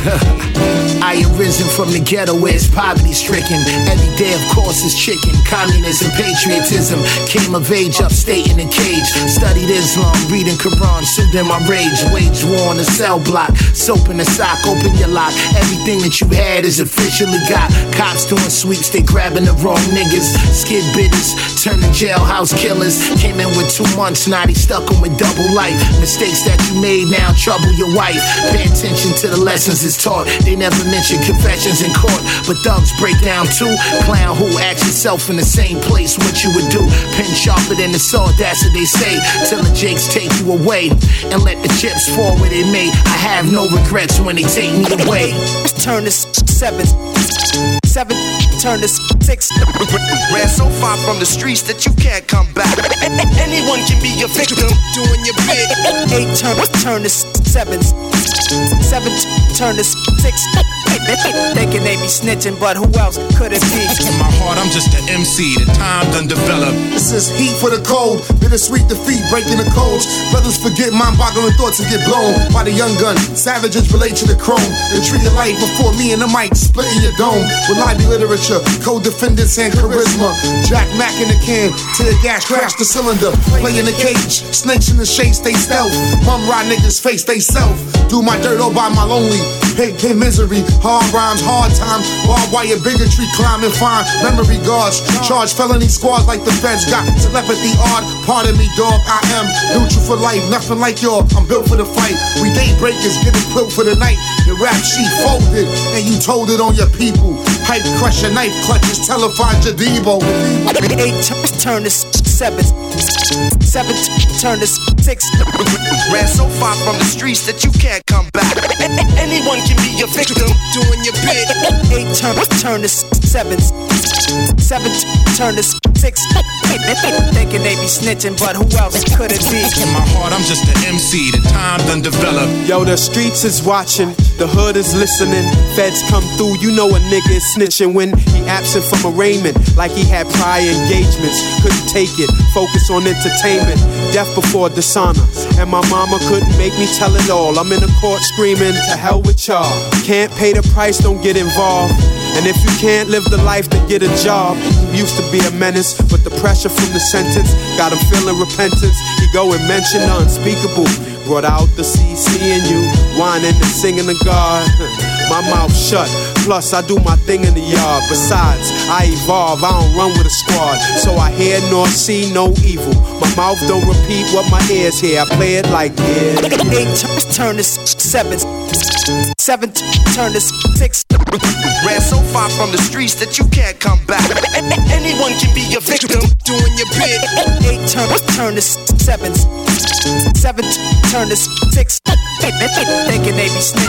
I have risen from the ghetto where it's poverty stricken. Every day, of course, is chicken. Communism, patriotism. Came of age upstate in a cage. Studied Islam, reading Quran, soothed in my rage. Waged war on the cell block. Soap in the sock, open your lock. Everything that you had is officially got. Cops doing sweeps, they grabbing the wrong niggas. Skid bitters, turning jailhouse killers. Came in with 2 months, now they stuck them with double life. Mistakes that you made now trouble your wife. Pay attention to the lessons it's taught. They never mention confessions in court, but thugs break down too. Clown who acts yourself in the same place, what you would do. Pen sharper than the sword, that's what they say. Till the jakes take you away and let the chips fall where they may. I have no regrets when they take me away. Turn this 7, turn this 6. Ran so far from the streets that you can't come back. Anyone can be a victim doing your bit. 8, turn this 7, turn this 6. Thinking they be snitching, but who else could it be? In my heart, I'm just an MC. The time done developed. This is heat for the cold. Bittersweet defeat, breaking the codes. Brothers forget mind-boggling thoughts and get blown by the young gun. Savages relate to the chrome. The tree of life before me and the mic, splitting your dome. With lively literature, co-defendants and charisma. Jack Mack in the can, tear gas, crash the cylinder. Play in the cage, snakes in the shade, stay stealth. Mum ride niggas face, they self. Do my dirt all by my lonely. Hate misery, hard rhymes, hard times. Barbed wire bigotry, climbing fine. Memory guards, charge felony squads like the feds. Got telepathy odd, pardon me dog, I am neutral for life. Nothing like y'all, I'm built for the fight. We day breakers, getting quilt for the night. Your rap sheet folded, and you told it on your people. Hype crush your knife clutches, telephone your Debo. 8, turn this 7, turn this 6. Ran so far from the streets that you can't come back. Anyone can be a victim doing your bit. 8, turn this 7, turn this 6. Thinking they be snitching, but who else could it be? In my heart, I'm just an MC. The time done developed. Yo, the streets is watching, the hood is listening. Feds come through, you know a nigga is snitching when he absent from arraignment, like he had prior engagements. Couldn't take it, focus on entertainment. Death before dishonor, and my mama couldn't make me tell it all. I'm in the court screaming, to hell with y'all. Can't pay the price, don't get involved. And if you can't live the life, then get a job. He used to be a menace, but the pressure from the sentence got him feeling repentance. He go and mention the unspeakable. Brought out the CC in you, whining and singing to God. My mouth shut, plus I do my thing in the yard. Besides, I evolve, I don't run with a squad. So I hear nor see no evil. My mouth don't repeat what my ears hear. I play it like yeah. 8, turn this 7, turn this 6. Ran so far from the streets that you can't come back. Anyone can be a victim doing your bit. 8, turn this 7, turn this 6. Thinking they be snitching.